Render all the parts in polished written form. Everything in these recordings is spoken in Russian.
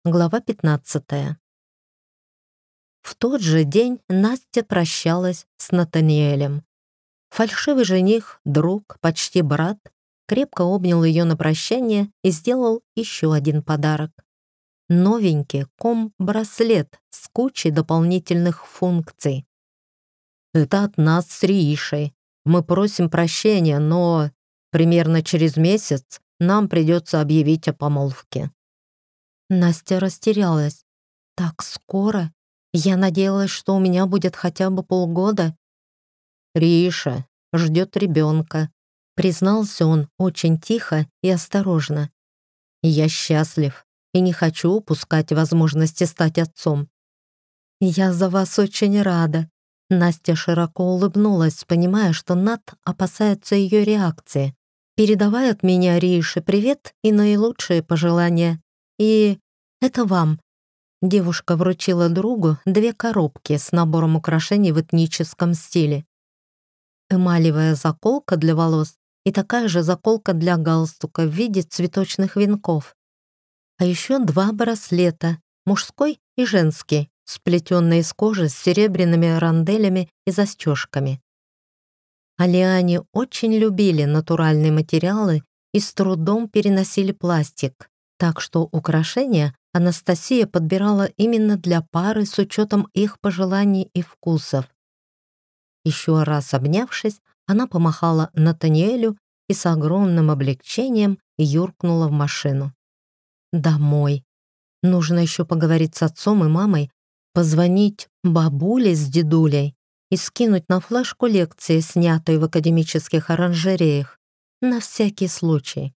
Глава 15. В тот же день Настя прощалась с Натаниэлем. Фальшивый жених, друг, почти брат, крепко обнял ее на прощание и сделал еще один подарок. Новенький ком-браслет с кучей дополнительных функций. «Это от нас с Риишей. Мы просим прощения, но примерно через месяц нам придется объявить о помолвке». Настя растерялась. «Так скоро? Я надеялась, что у меня будет хотя бы полгода». «Риша ждет ребенка», — признался он очень тихо и осторожно. «Я счастлив и не хочу упускать возможности стать отцом». «Я за вас очень рада». Настя широко улыбнулась, понимая, что Нат опасается ее реакции. «Передавай от меня Рише привет и наилучшие пожелания. И это вам». Девушка вручила другу 2 коробки с набором украшений в этническом стиле. Эмалевая заколка для волос и такая же заколка для галстука в виде цветочных венков. А еще 2 браслета, мужской и женский, сплетенные из кожи с серебряными ронделями и застежками. Алиане очень любили натуральные материалы и с трудом переносили пластик, так что украшения Анастасия подбирала именно для пары с учетом их пожеланий и вкусов. Еще раз обнявшись, она помахала Натаниэлю и с огромным облегчением юркнула в машину. Домой. Нужно еще поговорить с отцом и мамой, позвонить бабуле с дедулей и скинуть на флешку лекции, снятые в академических оранжереях, на всякий случай.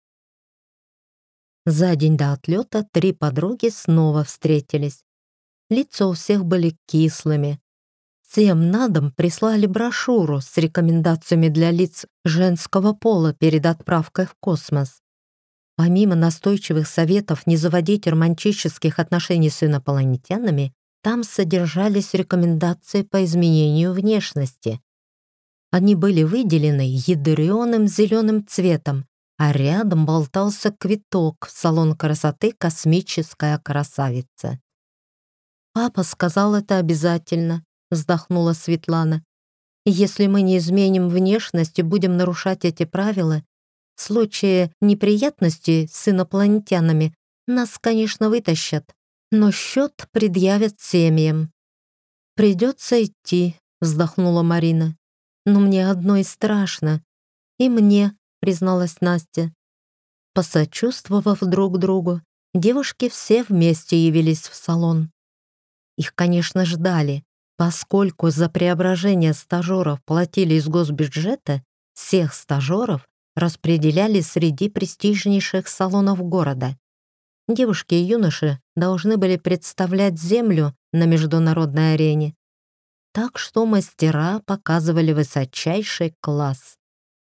За день до отлета 3 подруги снова встретились. Лица у всех были кислыми. Всем на дом прислали брошюру с рекомендациями для лиц женского пола перед отправкой в космос. Помимо настойчивых советов не заводить романтических отношений с инопланетянами, там содержались рекомендации по изменению внешности. Они были выделены ядреным зеленым цветом, а рядом болтался квиток в салон красоты «Космическая красавица». «Папа сказал, это обязательно», — вздохнула Светлана. «Если мы не изменим внешность и будем нарушать эти правила, в случае неприятностей с инопланетянами нас, конечно, вытащат, но счет предъявят семьям». «Придется идти», — вздохнула Марина. «Но мне одной страшно». «И мне», — призналась Настя. Посочувствовав друг другу, девушки все вместе явились в салон. Их, конечно, ждали, поскольку за преображение стажеров платили из госбюджета, всех стажеров распределяли среди престижнейших салонов города. Девушки и юноши должны были представлять Землю на международной арене. Так что мастера показывали высочайший класс.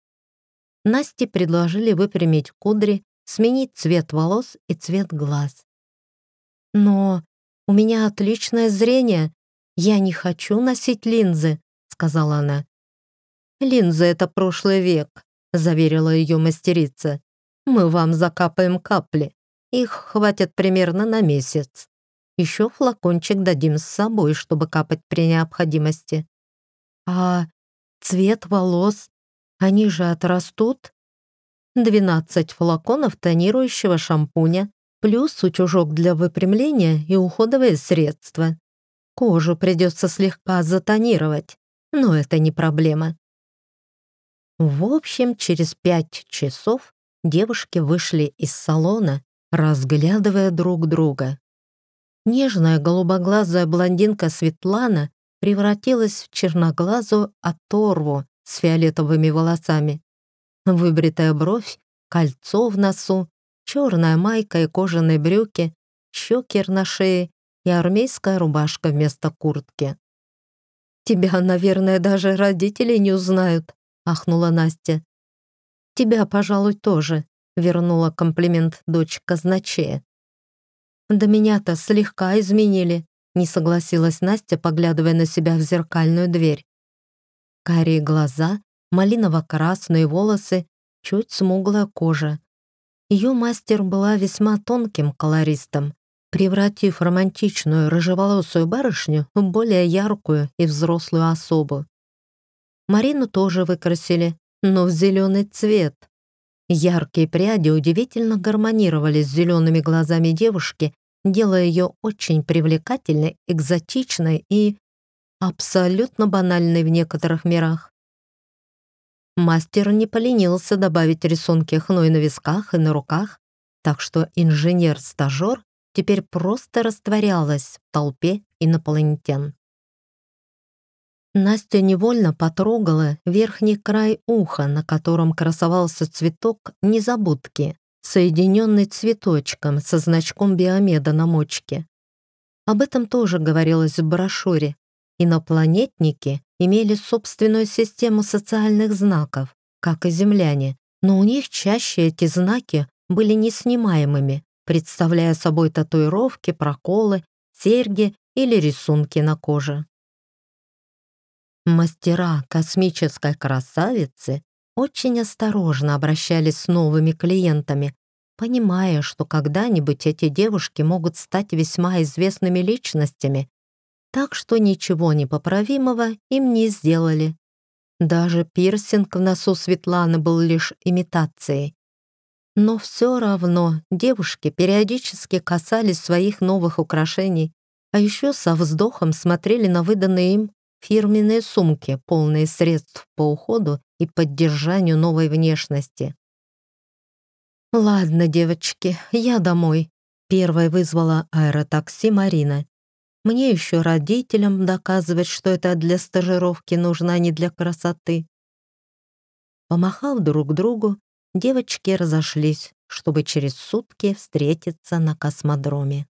Насте предложили выпрямить кудри, сменить цвет волос и цвет глаз. «Но у меня отличное зрение. Я не хочу носить линзы», — сказала она. «Линзы — это прошлый век», — заверила ее мастерица. «Мы вам закапаем капли. Их хватит примерно на месяц. Еще флакончик дадим с собой, чтобы капать при необходимости». «А цвет волос? Они же отрастут?» 12 флаконов тонирующего шампуня, плюс утюжок для выпрямления и уходовые средства. Кожу придется слегка затонировать, но это не проблема. В общем, через 5 часов девушки вышли из салона, разглядывая друг друга. Нежная голубоглазая блондинка Светлана превратилась в черноглазую оторву с фиолетовыми волосами. Выбритая бровь, кольцо в носу, черная майка и кожаные брюки, щекер на шее и армейская рубашка вместо куртки. «Тебя, наверное, даже родители не узнают», — ахнула Настя. «Тебя, пожалуй, тоже», — вернула комплимент дочь казначея. «Да меня-то слегка изменили», — не согласилась Настя, поглядывая на себя в зеркальную дверь. Карие глаза, малиново-красные волосы, чуть смуглая кожа. Ее мастер была весьма тонким колористом, превратив романтичную рыжеволосую барышню в более яркую и взрослую особу. Марину тоже выкрасили, но в зеленый цвет. Яркие пряди удивительно гармонировали с зелеными глазами девушки, делая ее очень привлекательной, экзотичной и абсолютно банальной в некоторых мирах. Мастер не поленился добавить рисунки хной на висках и на руках, так что инженер-стажер теперь просто растворялась в толпе инопланетян. Настя невольно потрогала верхний край уха, на котором красовался цветок незабудки, соединенный цветочком со значком Биомеда на мочке. Об этом тоже говорилось в брошюре. Инопланетники имели собственную систему социальных знаков, как и земляне, но у них чаще эти знаки были неснимаемыми, представляя собой татуировки, проколы, серьги или рисунки на коже. Мастера космической красавицы очень осторожно обращались с новыми клиентами, понимая, что когда-нибудь эти девушки могут стать весьма известными личностями, так что ничего непоправимого им не сделали. Даже пирсинг в носу Светланы был лишь имитацией. Но все равно девушки периодически касались своих новых украшений, а еще со вздохом смотрели на выданные им фирменные сумки, полные средств по уходу и поддержанию новой внешности. «Ладно, девочки, я домой», — первой вызвала аэротакси Марина. «Мне еще родителям доказывать, что это для стажировки нужно, а не для красоты». Помахав друг другу, девочки разошлись, чтобы через сутки встретиться на космодроме.